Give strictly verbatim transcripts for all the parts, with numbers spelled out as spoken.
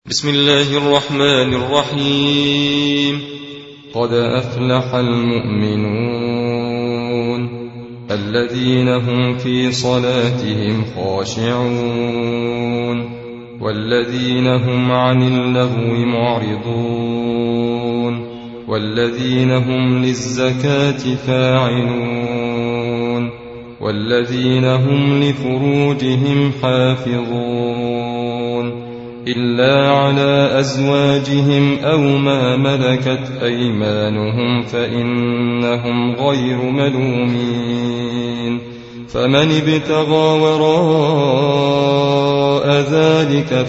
بسم الله الرحمن الرحيم. قد أفلح المؤمنون الذين هم في صلاتهم خاشعون والذين هم عن اللغو معرضون والذين هم للزكاة فاعلون والذين هم لفروجهم حافظون إلا على أزواجهم أو ما ملكت أيمانهم فإنهم غير ملومين. فمن ابتغى وراء ذلك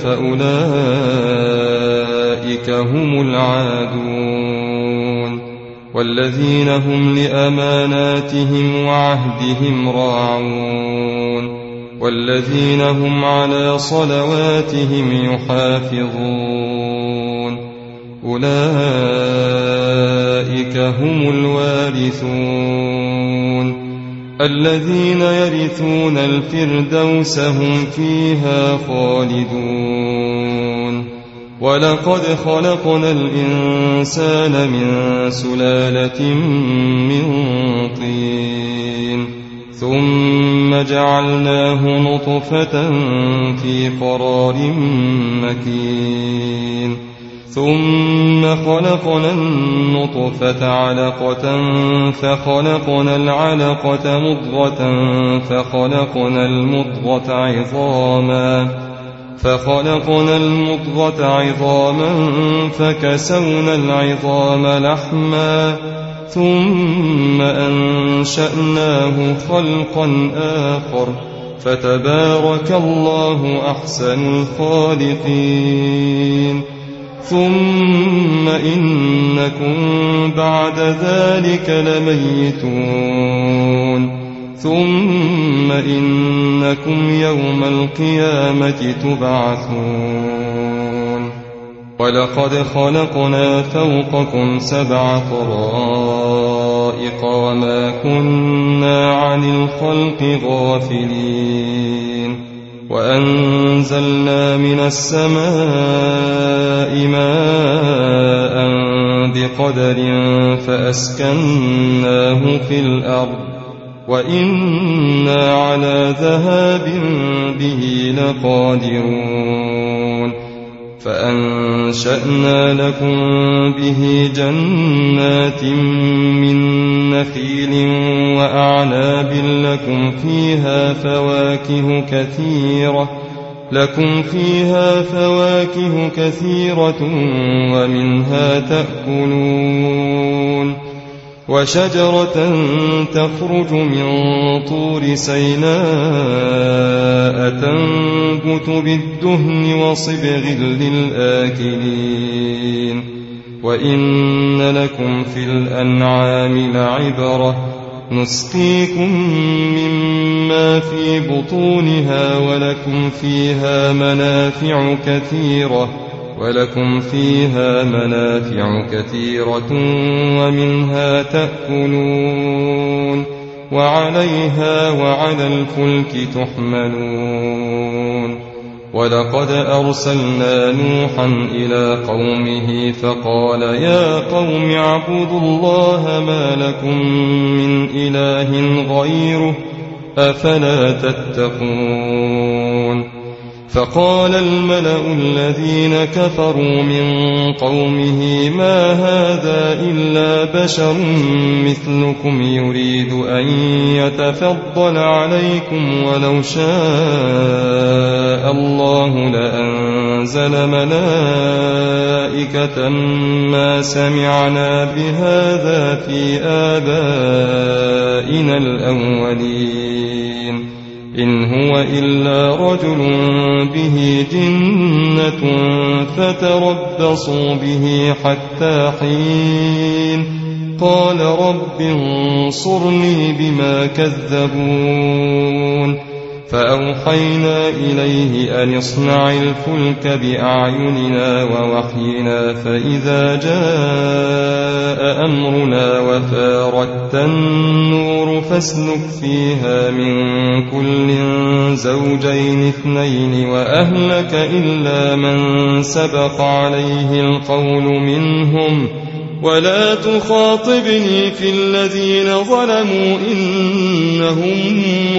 فأولئك هم العادون والذين هم لأماناتهم وعهدهم راعون والذين هم على صلواتهم يحافظون أولئك هم الوارثون الذين يرثون الفردوس هم فيها خالدون. ولقد خلقنا الإنسان من سلالة من طين ثم جعلناه نطفة في قرار مكين ثم خلقنا النطفة علقة فخلقنا العلقة مضغة فخلقنا المضغة عظاما فخلقنا المضغة عظاما فكسونا العظام لحما ثم أنشأناه خلقا آخر فتبارك الله أحسن الخالقين. ثم إنكم بعد ذلك لميتون ثم إنكم يوم القيامة تبعثون. ولقد خلقنا فوقكم سبع طرائق وما كنا عن الخلق غافلين وأنزلنا من السماء ماء بقدر فأسكناه في الأرض وإنا على ذهاب به لقادرون. فأنشأنا لكم به جنات من نخيل وأعناب لكم فيها فواكه كثيرة لكم فيها فواكه كثيرة ومنها تأكلون وشجرة تخرج من طور سيناء تنبت بالدهن وصبغ للآكلين. وإن لكم في الأنعام لعبرة نسقيكم مما في بطونها ولكم فيها منافع كثيرة ولكم فيها منافع كثيرة ومنها تأكلون وعليها وعلى الفلك تحملون. ولقد أرسلنا نوحا إلى قومه فقال يا قوم اعبدوا الله ما لكم من إله غيره أفلا تتقون. فقال الملأ الذين كفروا من قومه ما هذا إلا بشر مثلكم يريد أن يتفضل عليكم ولو شاء الله لأنزل ملائكة ما سمعنا بهذا في آبائنا الأولين إن هو إلا رجل به جنة فتربصوا به حتى حين. قال رب انصرني بما كذبون فأوحينا إليه أن اصنع الفلك بأعيننا ووحينا فإذا جاء أمرنا وفاردت النور فاسلك فيها من كل زوجين اثنين وأهلك إلا من سبق عليه القول منهم ولا تخاطبني في الذين ظلموا إنهم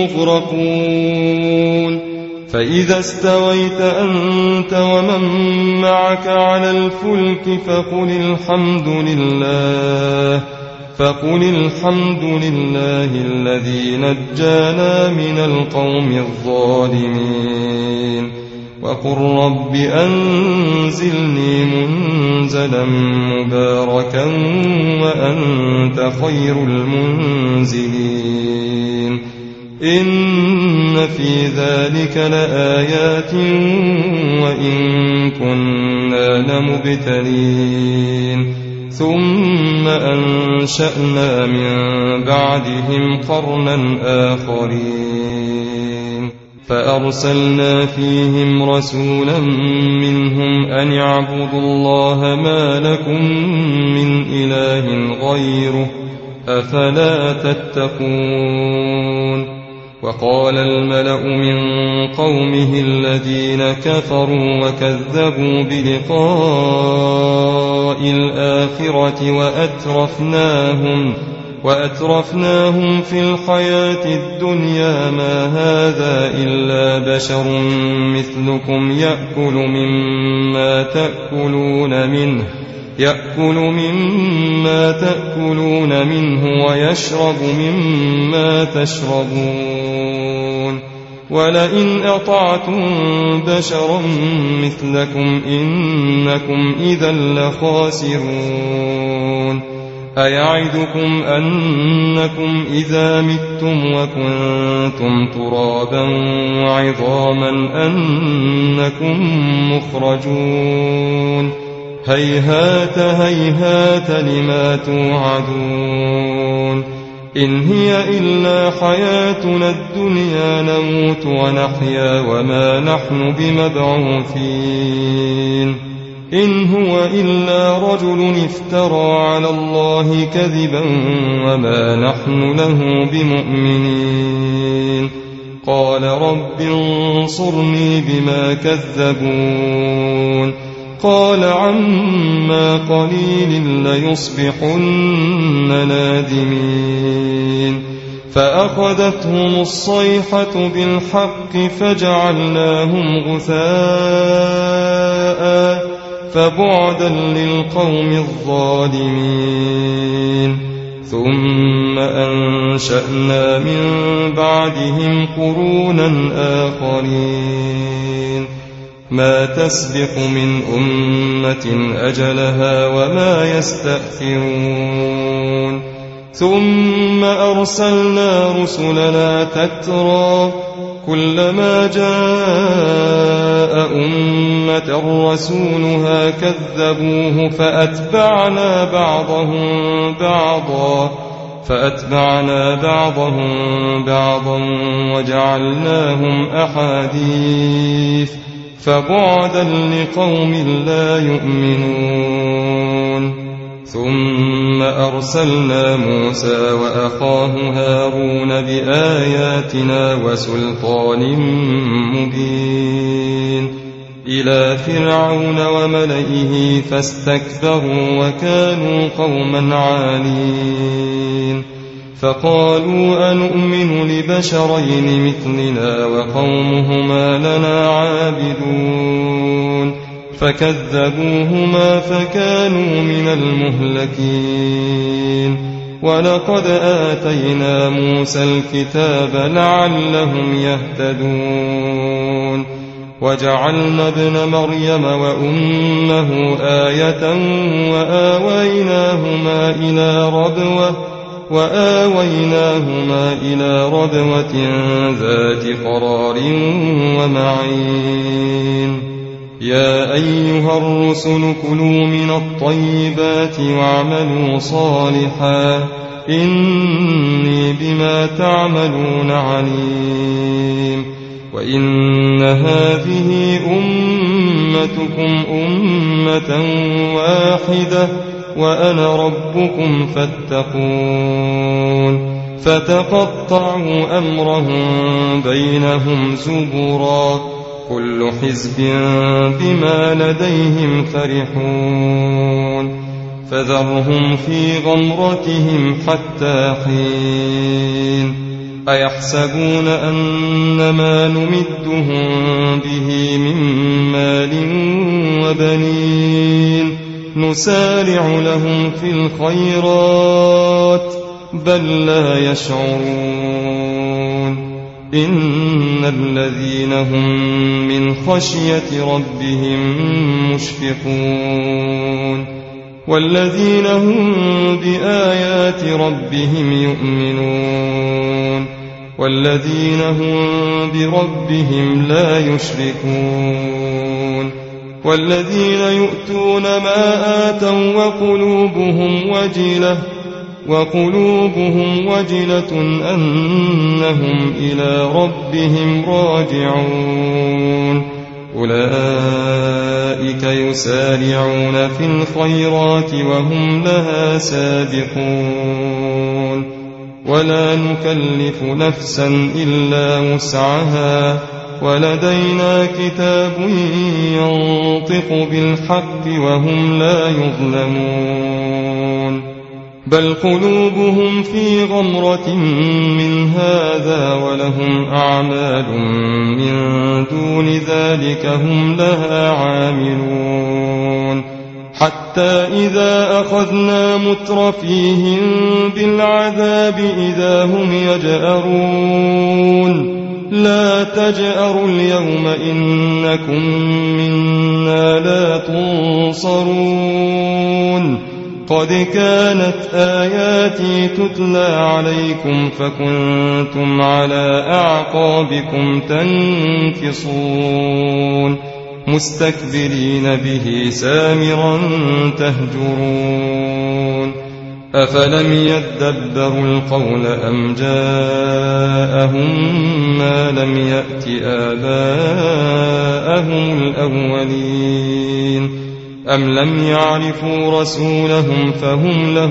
مغرقون فإذا استويت أنت ومن معك على الفلك فقل الحمد لله فقل الحمد لله الذي نجانا من القوم الظالمين وقل رب أنزلني منزلا مباركا وأنت خير المنزلين إن في ذلك لآيات وإن كنا لمبتلين ثم أنشأنا من بعدهم قرنا آخرين فأرسلنا فيهم رسولا منهم أن اعبدوا الله ما لكم من إله غيره أفلا تتقون وقال الملأ من قومه الذين كفروا وكذبوا بلقاء الآخرة وأترفناهم وأترفناهم في الحياة الدنيا ما هذا إلا بشر مثلكم يأكل مما تأكلون منه يأكل مما تأكلون منه ويشرب مما تشربون ولئن أطعتم بشرا مثلكم إنكم إذا لخاسرون أيعدكم أنكم إذا متم وكنتم ترابا وعظاما أنكم مخرجون هيهات هيهات لما توعدون إن هي إلا حياتنا الدنيا نموت ونحيا وما نحن بمبعوثين إن هو إلا رجل افترى على الله كذبا وما نحن له بمؤمنين قال رب انصرني بما كذبون قال عما قليل ليصبحن نادمين فأخذتهم الصيحة بالحق فجعلناهم غثاء فبعدا للقوم الظالمين ثم أنشأنا من بعدهم قرونا آخرين ما تسبق من أمة أجلها وما يستأخرون ثم أرسلنا رسلنا تترى كلما جاء أمة رسولها كذبوه فأتبعنا بعضهم بعضا فأتبعنا بعضهم بعضا وجعلناهم أحاديث فبعدا لقوم لا يؤمنون ثم أرسلنا موسى وأخاه هارون بآياتنا وسلطان مبين إلى فرعون وملئه فاستكبروا وكانوا قوما عالين فقالوا أنؤمن لبشرين مثلنا وقومهما لنا عابدون فكذبوهما فكانوا من المهلكين ولقد آتينا موسى الكتاب لعلهم يهتدون وجعلنا ابن مريم وأمه آية وآويناهما إلى ربوة وآويناهما إلى ربوة ذات قرار ومعين يا أيها الرسل كلوا من الطيبات واعملوا صالحا إني بما تعملون عليم وإن هذه أمتكم أمة واحدة وأنا ربكم فاتقون فتقطعوا أمرهم بينهم زبرا كل حزب بما لديهم فرحون فذرهم في غمرتهم حتى حين أيحسبون أن ما نمدهم به من مال وبنين نسارع لهم في الخيرات بل لا يشعرون إن الذين هم من خشية ربهم مشفقون والذين هم بآيات ربهم يؤمنون والذين هم بربهم لا يشركون والذين يؤتون ما آتوا وقلوبهم وجلة وقلوبهم وجلة أنهم إلى ربهم راجعون أولئك يسارعون في الخيرات وهم لها سابقون ولا نكلف نفسا إلا وسعها ولدينا كتاب ينطق بالحق وهم لا يظلمون بل قلوبهم في غمرة من هذا ولهم أعمال من دون ذلك هم لها عاملون حتى إذا أخذنا مترفيهم بالعذاب إذا هم يجأرون لا تجأروا اليوم إنكم منا لا تنصرون قد كانت آياتي تتلى عليكم فكنتم على أعقابكم تنكصون مستكبرين به سامرا تهجرون أفلم يدبروا القول أم جاءهم ما لم يأت آباءهم الأولين أم لم يعرفوا رسولهم فهم له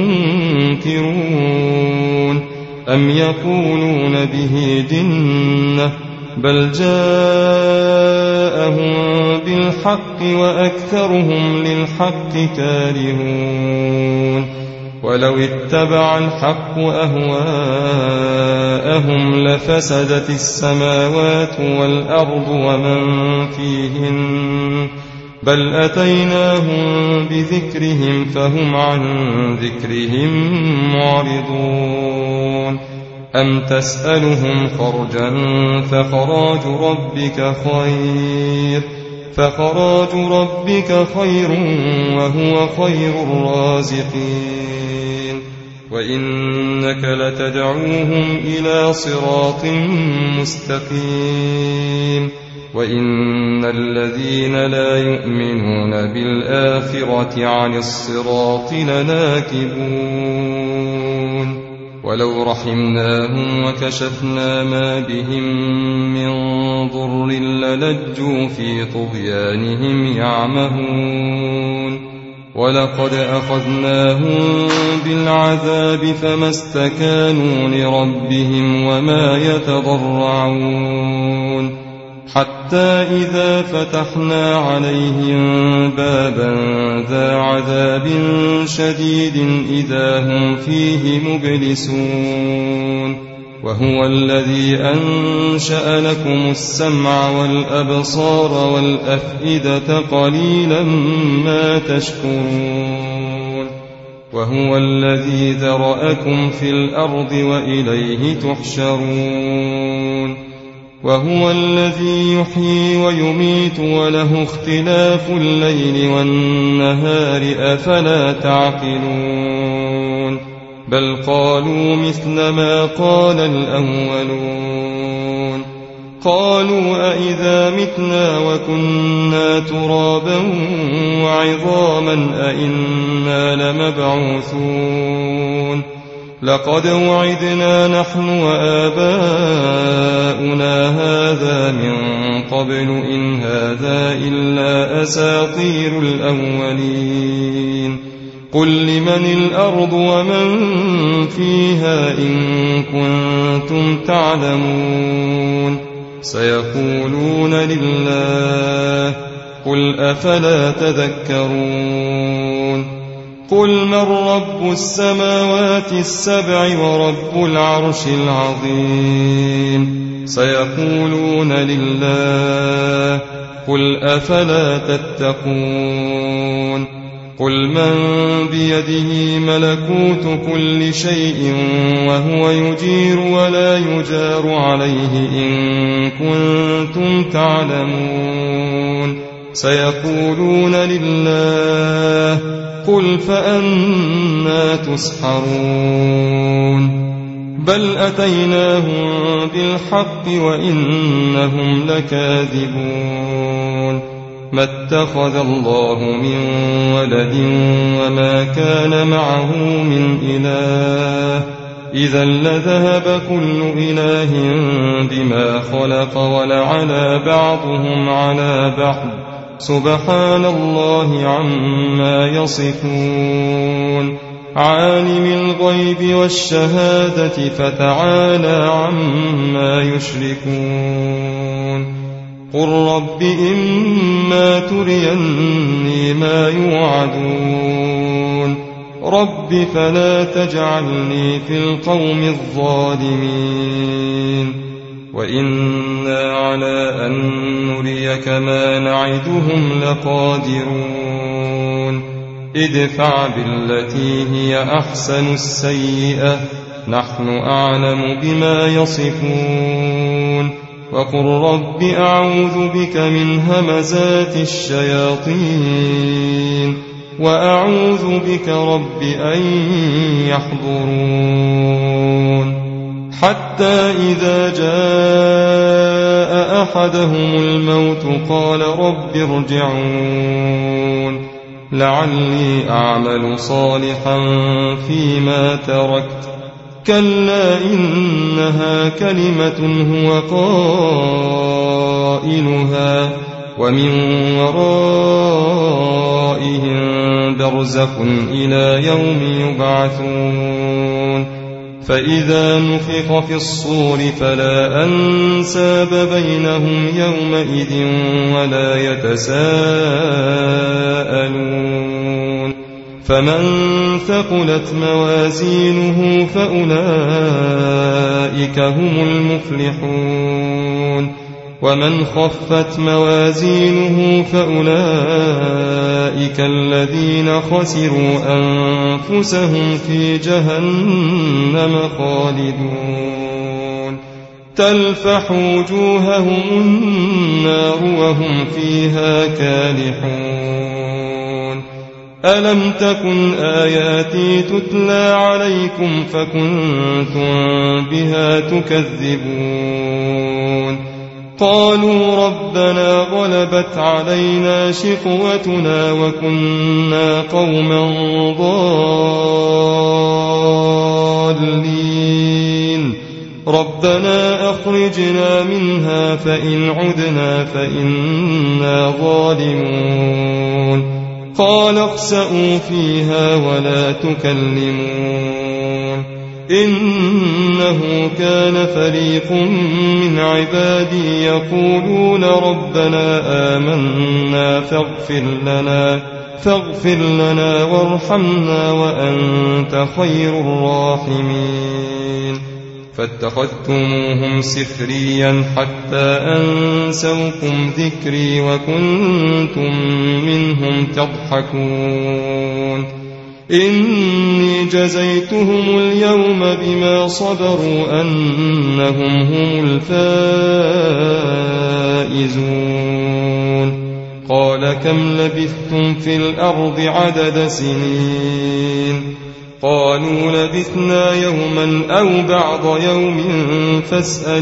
منكرون أم يقولون به جنة بل جاءهم بالحق وأكثرهم للحق كارهون ولو اتبع الحق أهواءهم لفسدت السماوات والأرض ومن فيهن بل أتيناهم بذكرهم فهم عن ذكرهم معرضون أم تسألهم خرجا فخراج ربك خير فخراج ربك خير وهو خير الرازقين وإنك لتدعوهم إلى صراط مستقيم وإن الذين لا يؤمنون بالآخرة عن الصراط لناكبون ولو رحمناهم وكشفنا ما بهم من ضر للجوا في طغيانهم يعمهون ولقد أخذناهم بالعذاب فما استكانوا لربهم وما يتضرعون حتى إذا فتحنا عليهم بابا ذا عذاب شديد إذا هم فيه مبلسون وهو الذي أنشأ لكم السمع والأبصار والأفئدة قليلا ما تشكرون وهو الذي ذرأكم في الأرض وإليه تحشرون وهو الذي يحيي ويميت وله اختلاف الليل والنهار أفلا تعقلون بل قالوا مثل ما قال الأولون قالوا أئذا متنا وكنا ترابا وعظاما أئنا لمبعوثون لقد وعدنا نحن وآباؤنا هذا من قبل إن هذا إلا أساطير الأولين قل لمن الأرض ومن فيها إن كنتم تعلمون سيقولون لله قل أفلا تذكرون قل من رب السماوات السبع ورب العرش العظيم سيقولون لله قل أفلا تتقون قل من بيده ملكوت كل شيء وهو يجير ولا يجار عليه إن كنتم تعلمون سيقولون لله قل فأنى تسحرون بل أتيناهم بالحق وإنهم لكاذبون ما اتخذ الله من ولد وما كان معه من إله إذا لذهب كل إله بما خلق ولعلى بعضهم على بعض سبحان الله عما يصفون عالم الغيب والشهادة فتعالى عما يشركون قل رب إما تريني ما يوعدون رب فلا تجعلني في القوم الظالمين وإنا على أن نريك ما نعدهم لقادرون ادفع بالتي هي أحسن السيئة نحن أعلم بما يصفون وقل رب أعوذ بك من همزات الشياطين وأعوذ بك رب أن يحضرون حتى إذا جاء أحدهم الموت قال رب ارجعون لعلي أعمل صالحا فيما تركت كلا إنها كلمة هو قائلها ومن ورائهم برزخ إلى يوم يبعثون فإذا نفخ في الصور فلا أنساب بينهم يومئذ ولا يتساءلون فمن ثقلت موازينه فأولئك هم المفلحون ومن خفت موازينه فأولئك الذين خسروا أنفسهم في جهنم خالدون تلفح وجوههم النار وهم فيها كالحون ألم تكن آياتي تتلى عليكم فكنتم بها تكذبون قالوا ربنا غلبت علينا شقوتنا وكنا قوما ضالين ربنا أخرجنا منها فإن عدنا فإنا ظالمون قال اخسئوا فيها ولا تكلمون إنه كان فريق من عبادي يقولون ربنا آمنا فاغفر لنا فاغفر لنا وارحمنا وأنت خير الراحمين فاتخذتموهم سخريا حتى أنسوكم ذكري وكنتم منهم تضحكون إني جزيتهم اليوم بما صبروا أنهم هم الفائزون قال كم لبثتم في الأرض عدد سنين قالوا لبثنا يوما أو بعض يوم فاسأل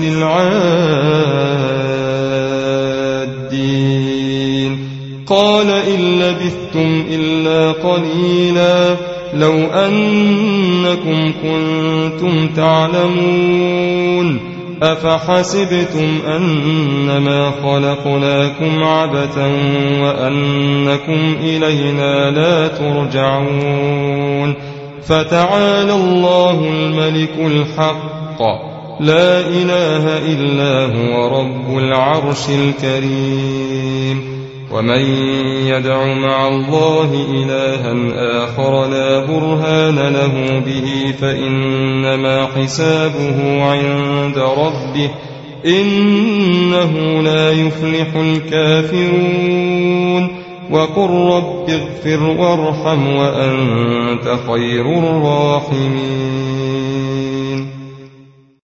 العادين قال إن لبثتم إلا قليلا لو أنكم كنتم تعلمون أفحسبتم أنما خلقناكم عبثا وأنكم إلينا لا ترجعون فتعالى الله الملك الحق لا إله إلا هو رب العرش الكريم ومن يدع مع الله إلها آخر لا برهان له به فإنما حسابه عند ربه إنه لا يفلح الكافرون وقل رب اغفر وارحم وأنت خير الراحمين